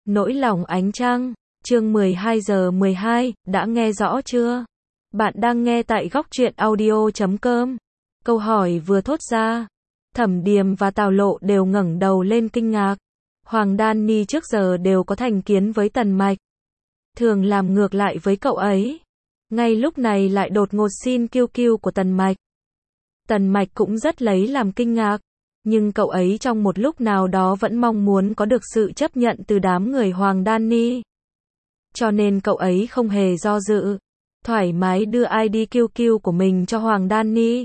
Nỗi lòng ánh trăng, chương 12:12, đã nghe rõ chưa? Bạn đang nghe tại góc truyện audio.com. Câu hỏi vừa thốt ra, Thẩm Điềm và Tào Lộ đều ngẩng đầu lên kinh ngạc. Hoàng Đan Ni trước giờ đều có thành kiến với Tần Mạch, thường làm ngược lại với cậu ấy. Ngay lúc này lại đột ngột xin kiêu kiêu của Tần Mạch. Tần Mạch cũng rất lấy làm kinh ngạc, nhưng cậu ấy trong một lúc nào đó vẫn mong muốn có được sự chấp nhận từ đám người Hoàng Đan Ni. Cho nên cậu ấy không hề do dự, thoải mái đưa ID kiêu kiêu của mình cho Hoàng Đan Ni.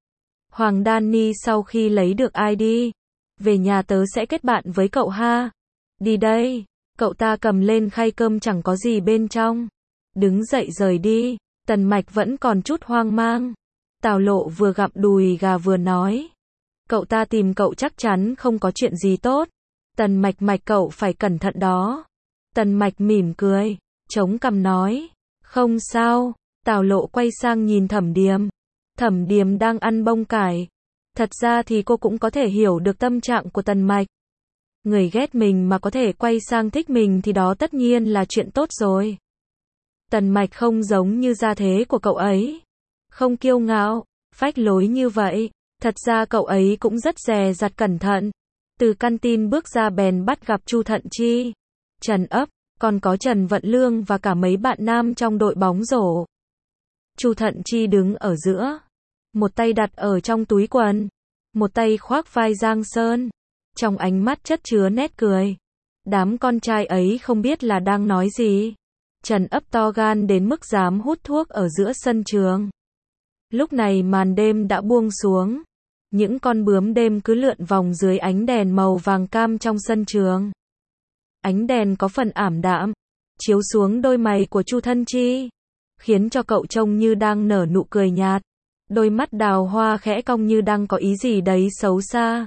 Hoàng Đan Ni sau khi lấy được ID, về nhà tớ sẽ kết bạn với cậu ha. Đi đây, cậu ta cầm lên khay cơm chẳng có gì bên trong, đứng dậy rời đi. Tần Mạch vẫn còn chút hoang mang. Tào Lộ vừa gặm đùi gà vừa nói, cậu ta tìm cậu chắc chắn không có chuyện gì tốt. Tần Mạch cậu phải cẩn thận đó. Tần Mạch mỉm cười, chống cằm nói, không sao. Tào Lộ quay sang nhìn Thẩm Điềm. Thẩm Điềm đang ăn bông cải. Thật ra thì cô cũng có thể hiểu được tâm trạng của Tần Mạch. Người ghét mình mà có thể quay sang thích mình thì đó tất nhiên là chuyện tốt rồi. Tần Mạch không giống như gia thế của cậu ấy, không kiêu ngạo, phách lối như vậy. Thật ra cậu ấy cũng rất dè dặt cẩn thận. Từ canteen bước ra bèn bắt gặp Chu Thận Chi, Trần Ấp, còn có Trần Vận Lương và cả mấy bạn nam trong đội bóng rổ. Chu Thận Chi đứng ở giữa, một tay đặt ở trong túi quần, một tay khoác vai Giang Sơn, trong ánh mắt chất chứa nét cười. Đám con trai ấy không biết là đang nói gì. Trần Ấp to gan đến mức dám hút thuốc ở giữa sân trường. Lúc này màn đêm đã buông xuống, những con bướm đêm cứ lượn vòng dưới ánh đèn màu vàng cam trong sân trường. Ánh đèn có phần ảm đạm, chiếu xuống đôi mày của Chu Thận Chi, khiến cho cậu trông như đang nở nụ cười nhạt, đôi mắt đào hoa khẽ cong như đang có ý gì đấy xấu xa.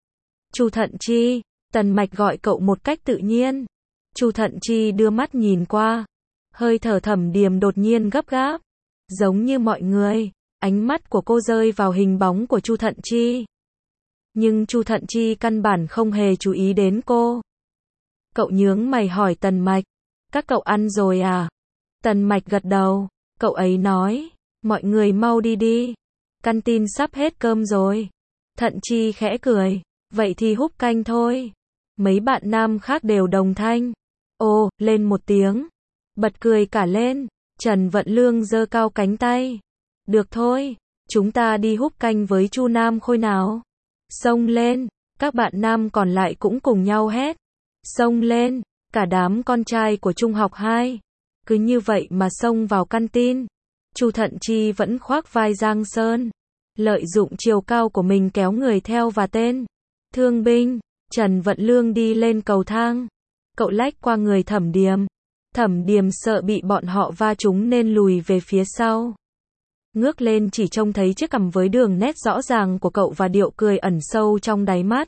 Chu Thận Chi, Tần Mạch gọi cậu một cách tự nhiên. Chu Thận Chi đưa mắt nhìn qua, hơi thở Thẩm Điềm đột nhiên gấp gáp, giống như mọi người. Ánh mắt của cô rơi vào hình bóng của Chu Thận Chi. Nhưng Chu Thận Chi căn bản không hề chú ý đến cô. Cậu nhướng mày hỏi Tần Mạch, các cậu ăn rồi à? Tần Mạch gật đầu, cậu ấy nói, mọi người mau đi đi, canteen sắp hết cơm rồi. Thận Chi khẽ cười, vậy thì húp canh thôi. Mấy bạn nam khác đều đồng thanh, ồ, lên một tiếng, bật cười cả lên. Trần Vận Lương giơ cao cánh tay, được thôi, chúng ta đi húp canh với Chu Nam Khôi nào. Xông lên, các bạn nam còn lại cũng cùng nhau hét. Xông lên, cả đám con trai của Trung học 2. Cứ như vậy mà xông vào canteen. Chu Thận Chi vẫn khoác vai Giang Sơn, lợi dụng chiều cao của mình kéo người theo và tên thương binh. Trần Vận Lương đi lên cầu thang. Cậu lách qua người Thẩm Điềm. Thẩm Điềm sợ bị bọn họ va trúng nên lùi về phía sau. Ngước lên chỉ trông thấy chiếc cằm với đường nét rõ ràng của cậu và điệu cười ẩn sâu trong đáy mắt.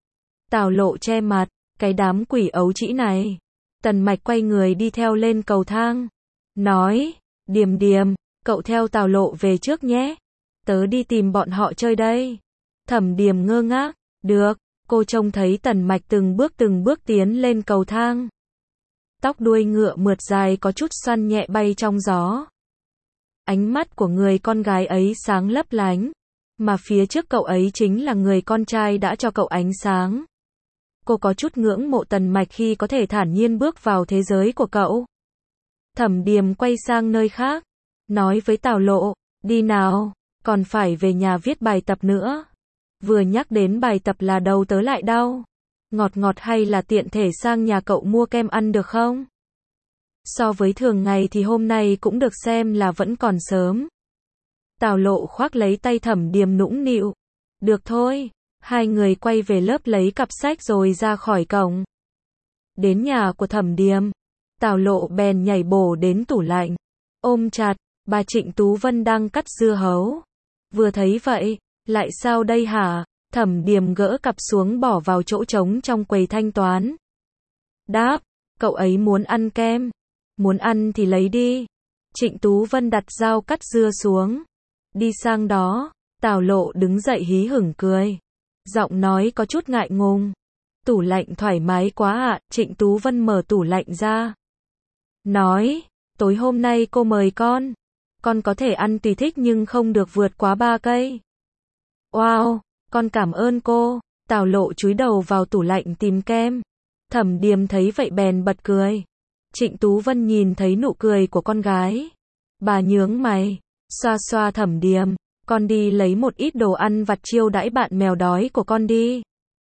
Tào Lộ che mặt, cái đám quỷ ấu trĩ này. Tần Mạch quay người đi theo lên cầu thang, nói, Điềm Điềm, cậu theo Tào Lộ về trước nhé, tớ đi tìm bọn họ chơi đây. Thẩm Điềm ngơ ngác, được. Cô trông thấy Tần Mạch từng bước tiến lên cầu thang. Tóc đuôi ngựa mượt dài có chút xoăn nhẹ bay trong gió. Ánh mắt của người con gái ấy sáng lấp lánh, mà phía trước cậu ấy chính là người con trai đã cho cậu ánh sáng. Cô có chút ngưỡng mộ Tần Mạch khi có thể thản nhiên bước vào thế giới của cậu. Thẩm Điềm quay sang nơi khác, nói với Tào Lộ, đi nào, còn phải về nhà viết bài tập nữa. Vừa nhắc đến bài tập là đầu tớ lại đau. Ngọt ngọt hay là tiện thể sang nhà cậu mua kem ăn được không? So với thường ngày thì hôm nay cũng được xem là vẫn còn sớm. Tào Lộ khoác lấy tay Thẩm Điềm nũng nịu. Được thôi. Hai người quay về lớp lấy cặp sách rồi ra khỏi cổng. Đến nhà của Thẩm Điềm, Tào Lộ bèn nhảy bổ đến tủ lạnh, ôm chặt. Bà Trịnh Tú Vân đang cắt dưa hấu. Vừa thấy vậy, lại sao đây hả? Thẩm Điềm gỡ cặp xuống bỏ vào chỗ trống trong quầy thanh toán. Đáp, cậu ấy muốn ăn kem. Muốn ăn thì lấy đi. Trịnh Tú Vân đặt dao cắt dưa xuống, đi sang đó. Tào Lộ đứng dậy hí hửng cười, giọng nói có chút ngại ngùng. Tủ lạnh thoải mái quá ạ. Trịnh Tú Vân mở tủ lạnh ra. Nói, tối hôm nay cô mời con có thể ăn tùy thích nhưng không được vượt quá 3 cây. Wow, con cảm ơn cô. Tào Lộ chúi đầu vào tủ lạnh tìm kem. Thẩm Điềm thấy vậy bèn bật cười. Trịnh Tú Vân nhìn thấy nụ cười của con gái. Bà nhướng mày, xoa xoa Thẩm Điềm. Con đi lấy một ít đồ ăn vặt chiêu đãi bạn mèo đói của con đi.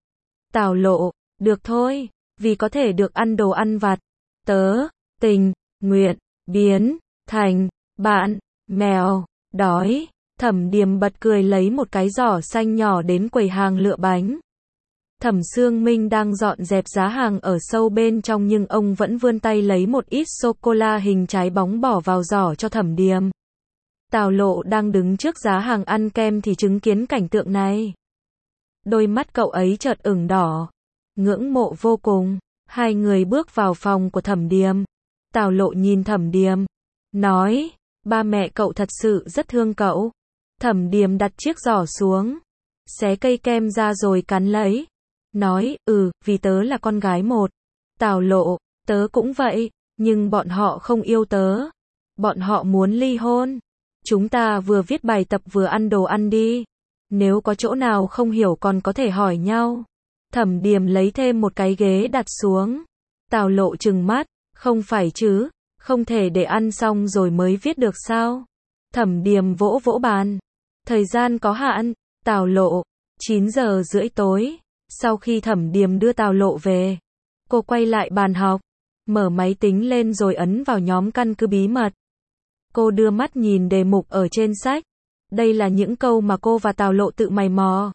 Tào Lộ, được thôi, vì có thể được ăn đồ ăn vặt. Tớ, tình, nguyện, biến, thành, bạn, mèo, đói. Thẩm Điềm bật cười lấy một cái giỏ xanh nhỏ đến quầy hàng lựa bánh. Thẩm Sương Minh đang dọn dẹp giá hàng ở sâu bên trong nhưng ông vẫn vươn tay lấy một ít sô-cô-la hình trái bóng bỏ vào giỏ cho Thẩm Điềm. Tào Lộ đang đứng trước giá hàng ăn kem thì chứng kiến cảnh tượng này. Đôi mắt cậu ấy chợt ửng đỏ. Ngưỡng mộ vô cùng. Hai người bước vào phòng của Thẩm Điềm. Tào Lộ nhìn Thẩm Điềm. Nói, ba mẹ cậu thật sự rất thương cậu. Thẩm Điềm đặt chiếc giỏ xuống. Xé cây kem ra rồi cắn lấy. Nói, vì tớ là con gái một. Tào Lộ, tớ cũng vậy. Nhưng bọn họ không yêu tớ. Bọn họ muốn ly hôn. Chúng ta vừa viết bài tập vừa ăn đồ ăn đi. Nếu có chỗ nào không hiểu còn có thể hỏi nhau. Thẩm Điềm lấy thêm một cái ghế đặt xuống. Tào Lộ trừng mắt, không phải chứ, không thể để ăn xong rồi mới viết được sao? Thẩm Điềm vỗ vỗ bàn. Thời gian có hạn. Tào Lộ, 9 giờ rưỡi tối. Sau khi Thẩm Điềm đưa Tào Lộ về, cô quay lại bàn học, mở máy tính lên rồi ấn vào nhóm căn cứ bí mật. Cô đưa mắt nhìn đề mục ở trên sách. Đây là những câu mà cô và Tào Lộ tự mày mò.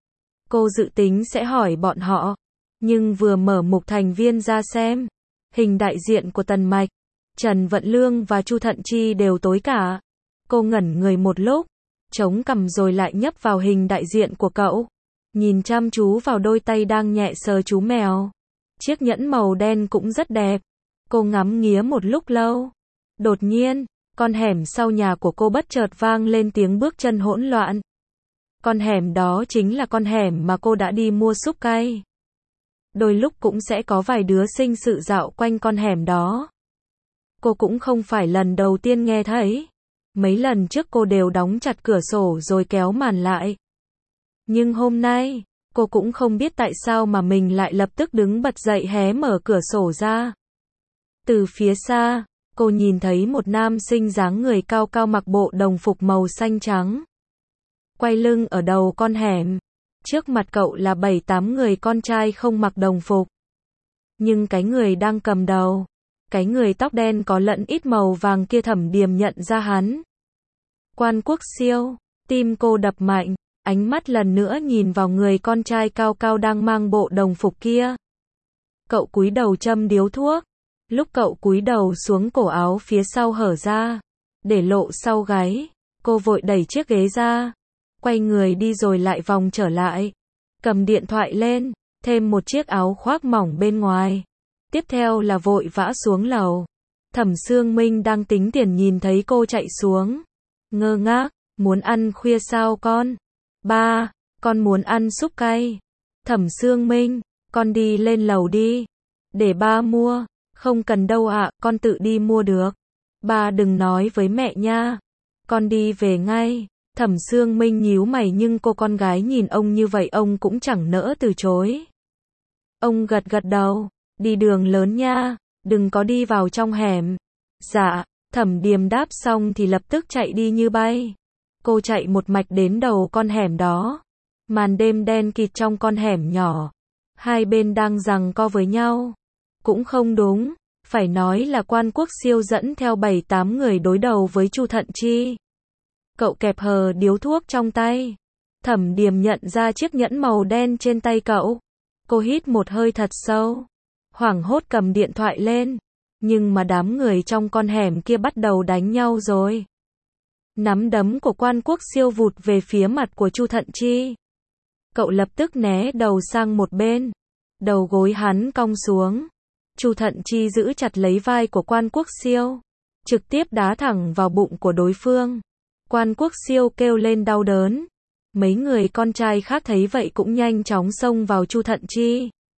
Cô dự tính sẽ hỏi bọn họ, nhưng vừa mở mục thành viên ra xem, hình đại diện của Tần Mạch, Trần Vận Lương và Chu Thận Chi đều tối cả. Cô ngẩn người một lúc, chống cằm rồi lại nhấp vào hình đại diện của cậu, nhìn chăm chú vào đôi tay đang nhẹ sờ chú mèo. Chiếc nhẫn màu đen cũng rất đẹp. Cô ngắm nghía một lúc lâu. Đột nhiên, con hẻm sau nhà của cô bất chợt vang lên tiếng bước chân hỗn loạn. Con hẻm đó chính là con hẻm mà cô đã đi mua súp cay. Đôi lúc cũng sẽ có vài đứa sinh sự dạo quanh con hẻm đó. Cô cũng không phải lần đầu tiên nghe thấy. Mấy lần trước cô đều đóng chặt cửa sổ rồi kéo màn lại. Nhưng hôm nay, cô cũng không biết tại sao mà mình lại lập tức đứng bật dậy hé mở cửa sổ ra. Từ phía xa, cô nhìn thấy một nam sinh dáng người cao cao mặc bộ đồng phục màu xanh trắng. Quay lưng ở đầu con hẻm. Trước mặt cậu là 7-8 người con trai không mặc đồng phục. Nhưng cái người đang cầm đầu, cái người tóc đen có lẫn ít màu vàng kia Thẩm Điềm nhận ra hắn. Quan Quốc Siêu, tim cô đập mạnh, ánh mắt lần nữa nhìn vào người con trai cao cao đang mang bộ đồng phục kia. Cậu cúi đầu châm điếu thuốc. Lúc cậu cúi đầu xuống cổ áo phía sau hở ra, để lộ sau gáy, cô vội đẩy chiếc ghế ra, quay người đi rồi lại vòng trở lại, cầm điện thoại lên, thêm một chiếc áo khoác mỏng bên ngoài. Tiếp theo là vội vã xuống lầu. Thẩm Sương Minh đang tính tiền nhìn thấy cô chạy xuống. Ngơ ngác, muốn ăn khuya sao con? Ba, con muốn ăn súp cay. Thẩm Sương Minh, con đi lên lầu đi. Để ba mua. Không cần đâu ạ, con tự đi mua được. Ba đừng nói với mẹ nha. Con đi về ngay. Thẩm Sương Minh nhíu mày nhưng cô con gái nhìn ông như vậy ông cũng chẳng nỡ từ chối. Ông gật gật đầu. Đi đường lớn nha, đừng có đi vào trong hẻm. Dạ, Thẩm Điềm đáp xong thì lập tức chạy đi như bay. Cô chạy một mạch đến đầu con hẻm đó. Màn đêm đen kịt trong con hẻm nhỏ. Hai bên đang giằng co với nhau. Cũng không đúng, phải nói là Quan Quốc Siêu dẫn theo 7-8 người đối đầu với Chu Thận Chi. Cậu kẹp hờ điếu thuốc trong tay. Thẩm Điềm nhận ra chiếc nhẫn màu đen trên tay cậu. Cô hít một hơi thật sâu. Hoảng hốt cầm điện thoại lên. Nhưng mà đám người trong con hẻm kia bắt đầu đánh nhau rồi. Nắm đấm của Quan Quốc Siêu vụt về phía mặt của Chu Thận Chi. Cậu lập tức né đầu sang một bên. Đầu gối hắn cong xuống. Chu Thận Chi giữ chặt lấy vai của Quan Quốc Siêu, trực tiếp đá thẳng vào bụng của đối phương. Quan Quốc Siêu kêu lên đau đớn. Mấy người con trai khác thấy vậy cũng nhanh chóng xông vào Chu Thận Chi.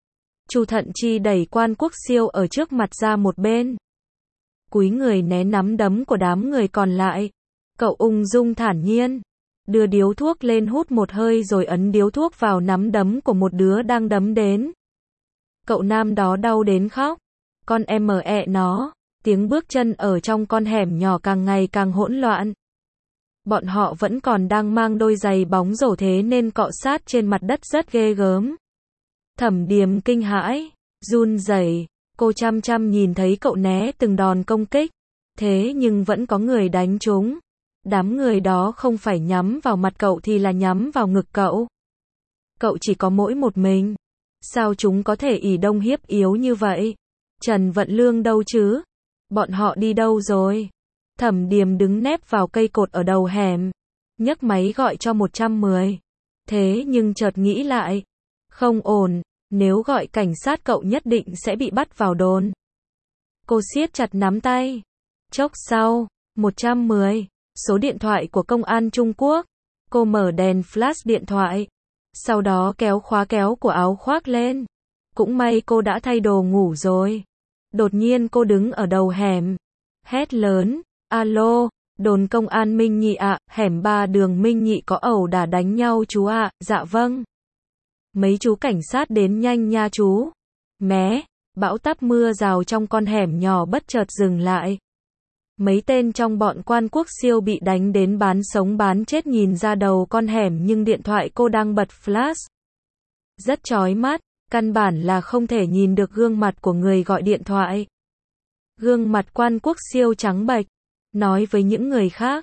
Chu Thận Chi đẩy Quan Quốc Siêu ở trước mặt ra một bên. Cúi người né nắm đấm của đám người còn lại. Cậu ung dung thản nhiên. Đưa điếu thuốc lên hút một hơi rồi ấn điếu thuốc vào nắm đấm của một đứa đang đấm đến. Cậu nam đó đau đến khóc. Con em mẹ nó. Tiếng bước chân ở trong con hẻm nhỏ càng ngày càng hỗn loạn. Bọn họ vẫn còn đang mang đôi giày bóng rổ thế nên cọ sát trên mặt đất rất ghê gớm. Thẩm Điềm kinh hãi, run rẩy, cô chăm chăm nhìn thấy cậu né từng đòn công kích. Thế nhưng vẫn có người đánh trúng. Đám người đó không phải nhắm vào mặt cậu thì là nhắm vào ngực cậu. Cậu chỉ có mỗi một mình. Sao chúng có thể ỷ đông hiếp yếu như vậy? Trần Vận Lương đâu chứ? Bọn họ đi đâu rồi? Thẩm Điềm đứng nép vào cây cột ở đầu hẻm. Nhấc máy gọi cho 110. Thế nhưng chợt nghĩ lại. Không ổn, nếu gọi cảnh sát cậu nhất định sẽ bị bắt vào đồn. Cô siết chặt nắm tay. Chốc sau, 110, số điện thoại của công an Trung Quốc. Cô mở đèn flash điện thoại. Sau đó kéo khóa kéo của áo khoác lên. Cũng may cô đã thay đồ ngủ rồi. Đột nhiên cô đứng ở đầu hẻm. Hét lớn, alo, đồn công an Minh Nhị ạ, hẻm 3 đường Minh Nhị có ẩu đả đánh nhau chú ạ, dạ vâng. Mấy chú cảnh sát đến nhanh nha chú. Mé, bão táp mưa rào trong con hẻm nhỏ bất chợt dừng lại. Mấy tên trong bọn Quan Quốc Siêu bị đánh đến bán sống bán chết nhìn ra đầu con hẻm nhưng điện thoại cô đang bật flash. Rất chói mắt, căn bản là không thể nhìn được gương mặt của người gọi điện thoại. Gương mặt Quan Quốc Siêu trắng bệch, nói với những người khác.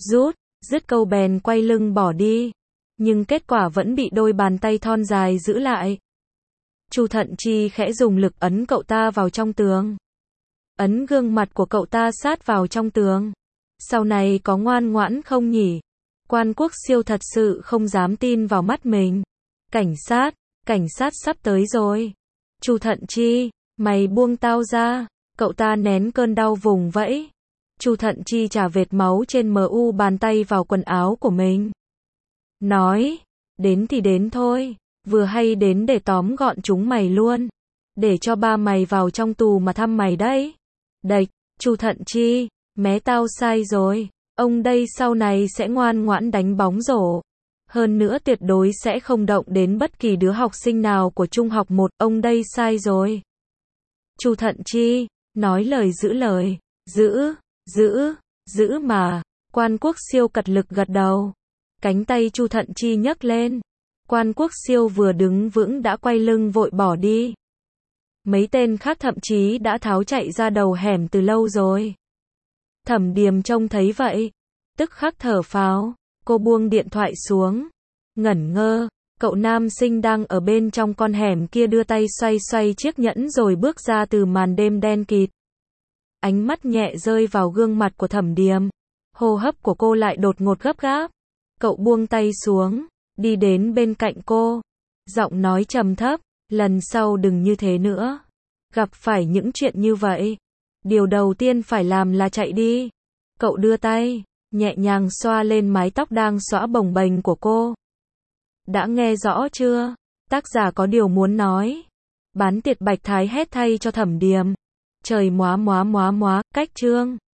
Dứt câu bèn quay lưng bỏ đi. Nhưng kết quả vẫn bị đôi bàn tay thon dài giữ lại. Chu Thận Chi khẽ dùng lực ấn cậu ta vào trong tường. Ấn gương mặt của cậu ta sát vào trong tường. Sau này có ngoan ngoãn không nhỉ? Quan Quốc Siêu thật sự không dám tin vào mắt mình. Cảnh sát sắp tới rồi. Chu Thận Chi, mày buông tao ra. Cậu ta nén cơn đau vùng vẫy. Chu Thận Chi chà vệt máu trên mu bàn tay vào quần áo của mình. Nói, đến thì đến thôi, vừa hay đến để tóm gọn chúng mày luôn. Để cho ba mày vào trong tù mà thăm mày đấy. Đệch, Chu Thận Chi, mé tao sai rồi, ông đây sau này sẽ ngoan ngoãn đánh bóng rổ. Hơn nữa tuyệt đối sẽ không động đến bất kỳ đứa học sinh nào của trung học 1, ông đây sai rồi. Chu Thận Chi, nói lời giữ lời, giữ mà, Quan Quốc Siêu cật lực gật đầu. Cánh tay Chu Thận Chi nhấc lên. Quan Quốc Siêu vừa đứng vững đã quay lưng vội bỏ đi. Mấy tên khác thậm chí đã tháo chạy ra đầu hẻm từ lâu rồi. Thẩm Điềm trông thấy vậy, tức khắc thở phào, cô buông điện thoại xuống, ngẩn ngơ, cậu nam sinh đang ở bên trong con hẻm kia đưa tay xoay xoay chiếc nhẫn rồi bước ra từ màn đêm đen kịt. Ánh mắt nhẹ rơi vào gương mặt của Thẩm Điềm, hô hấp của cô lại đột ngột gấp gáp. Cậu buông tay xuống, đi đến bên cạnh cô, giọng nói trầm thấp, lần sau đừng như thế nữa. Gặp phải những chuyện như vậy, điều đầu tiên phải làm là chạy đi. Cậu đưa tay, nhẹ nhàng xoa lên mái tóc đang xõa bồng bềnh của cô. Đã nghe rõ chưa? Tác giả có điều muốn nói. Bán tiệt Bạch Thái hét thay cho Thẩm Điềm. Trời móa, cách chương.